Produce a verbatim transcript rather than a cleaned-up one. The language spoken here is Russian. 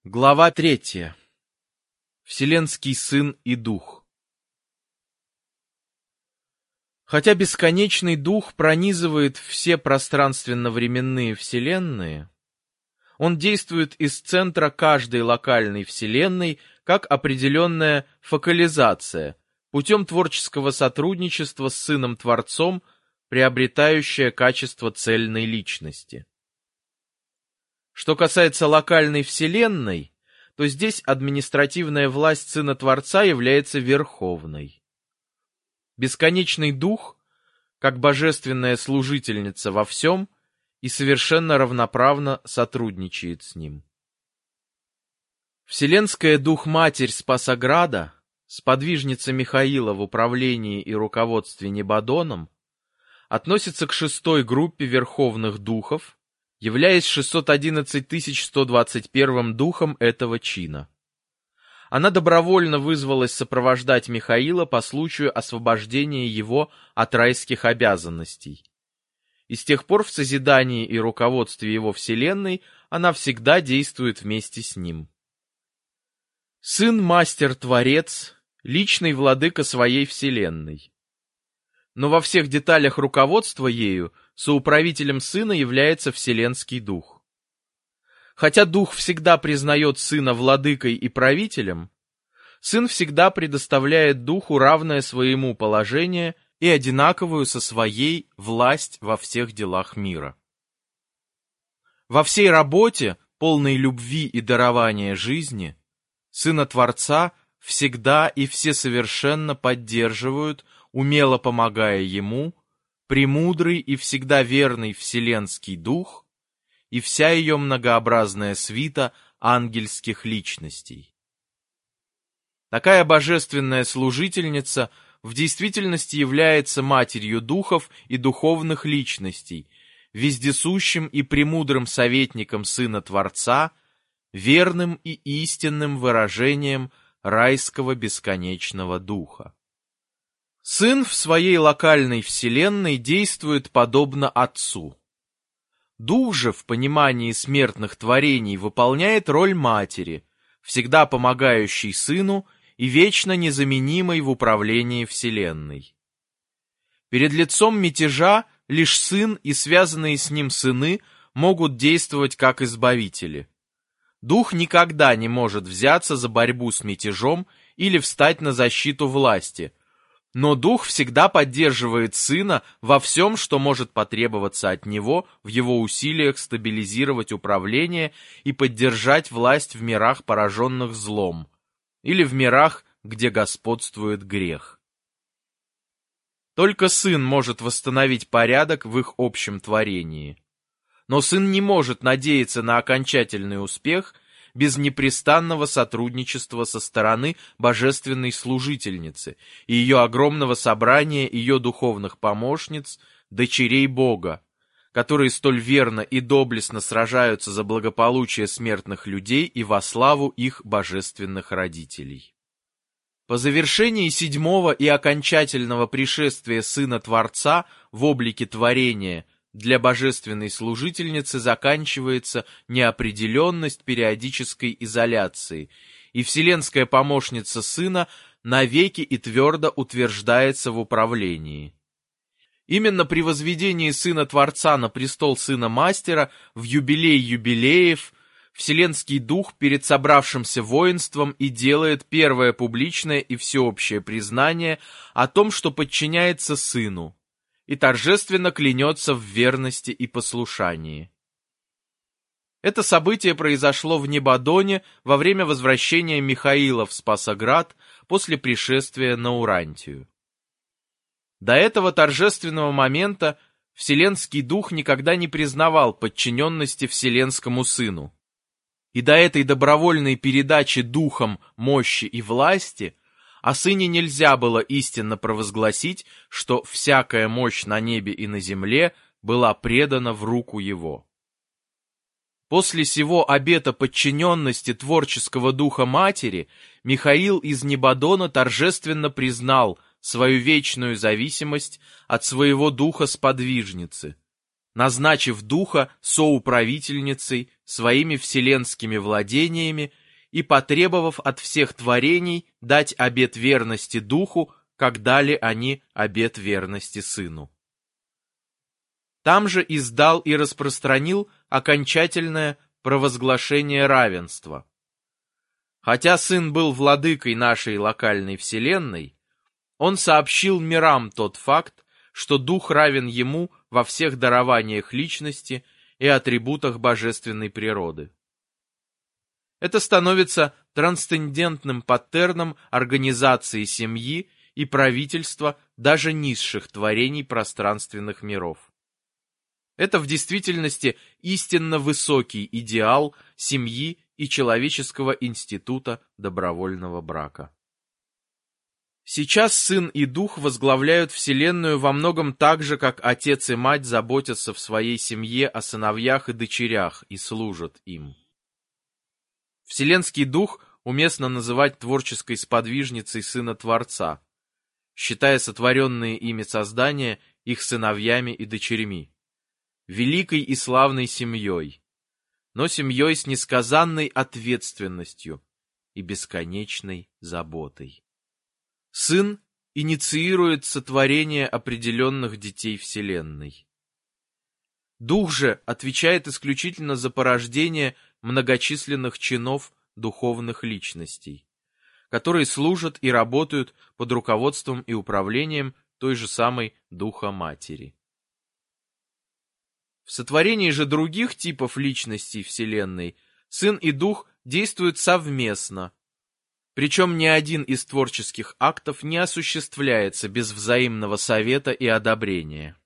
Глава третья. Вселенский Сын и Дух. Хотя бесконечный Дух пронизывает все пространственно-временные вселенные, он действует из центра каждой локальной вселенной как определенная фокализация, путем творческого сотрудничества с Сыном-Творцом, приобретающая качество цельной личности. Что касается локальной вселенной, то здесь административная власть Сына-Творца является верховной. Бесконечный Дух, как божественная служительница во всем, и совершенно равноправно сотрудничает с ним. Вселенская Дух-Матерь Спасограда, сподвижница Михаила в управлении и руководстве Небодоном, относится к шестой группе верховных духов, являясь шестьсот одиннадцать тысяч сто двадцать первым духом этого чина. Она добровольно вызвалась сопровождать Михаила по случаю освобождения его от райских обязанностей. И с тех пор в созидании и руководстве его вселенной она всегда действует вместе с ним. Сын-мастер-творец, личный владыка своей вселенной. Но во всех деталях руководства ею соуправителем Сына является Вселенский Дух. Хотя Дух всегда признает Сына владыкой и правителем, Сын всегда предоставляет Духу равное своему положение и одинаковую со своей власть во всех делах мира. Во всей работе, полной любви и дарования жизни, Сына Творца всегда и всесовершенно поддерживают, умело помогая ему, премудрый и всегда верный Вселенский Дух и вся ее многообразная свита ангельских личностей. Такая божественная служительница в действительности является матерью духов и духовных личностей, вездесущим и премудрым советником Сына Творца, верным и истинным выражением райского бесконечного Духа. Сын в своей локальной вселенной действует подобно Отцу. Дух же в понимании смертных творений выполняет роль матери, всегда помогающей Сыну и вечно незаменимой в управлении вселенной. Перед лицом мятежа лишь Сын и связанные с ним сыны могут действовать как избавители. Дух никогда не может взяться за борьбу с мятежом или встать на защиту власти, но Дух всегда поддерживает Сына во всем, что может потребоваться от него в его усилиях стабилизировать управление и поддержать власть в мирах, пораженных злом, или в мирах, где господствует грех. Только Сын может восстановить порядок в их общем творении. Но Сын не может надеяться на окончательный успех без непрестанного сотрудничества со стороны божественной служительницы и ее огромного собрания ее духовных помощниц, дочерей Бога, которые столь верно и доблестно сражаются за благополучие смертных людей и во славу их божественных родителей. По завершении седьмого и окончательного пришествия Сына Творца в облике творения для божественной служительницы заканчивается неопределенность периодической изоляции, и вселенская помощница Сына навеки и твердо утверждается в управлении. Именно при возведении Сына Творца на престол Сына Мастера в юбилей юбилеев Вселенский Дух перед собравшимся воинством и делает первое публичное и всеобщее признание о том, что подчиняется Сыну, и торжественно клянется в верности и послушании. Это событие произошло в Небодоне во время возвращения Михаила в Спасоград после пришествия на Урантию. До этого торжественного момента Вселенский Дух никогда не признавал подчиненности Вселенскому Сыну. И до этой добровольной передачи Духом мощи и власти о Сыне нельзя было истинно провозгласить, что всякая мощь на небе и на земле была предана в руку Его. После сего обета подчиненности творческого духа Матери Михаил из Небодона торжественно признал свою вечную зависимость от своего духа-сподвижницы, назначив духа соуправительницей своими вселенскими владениями и потребовав от всех творений дать обет верности Духу, как дали они обет верности Сыну. Там же издал и распространил окончательное провозглашение равенства. Хотя Сын был владыкой нашей локальной вселенной, Он сообщил мирам тот факт, что Дух равен Ему во всех дарованиях личности и атрибутах божественной природы. Это становится трансцендентным паттерном организации семьи и правительства даже низших творений пространственных миров. Это в действительности истинно высокий идеал семьи и человеческого института добровольного брака. Сейчас Сын и Дух возглавляют Вселенную во многом так же, как Отец и Мать заботятся в своей семье о сыновьях и дочерях и служат им. Вселенский Дух уместно называть творческой сподвижницей Сына Творца, считая сотворенные ими создания их сыновьями и дочерьми, великой и славной семьей, но семьей с несказанной ответственностью и бесконечной заботой. Сын инициирует сотворение определенных детей Вселенной. Дух же отвечает исключительно за порождение многочисленных чинов духовных личностей, которые служат и работают под руководством и управлением той же самой Духа Матери. В сотворении же других типов личностей Вселенной Сын и Дух действуют совместно, причем ни один из творческих актов не осуществляется без взаимного совета и одобрения.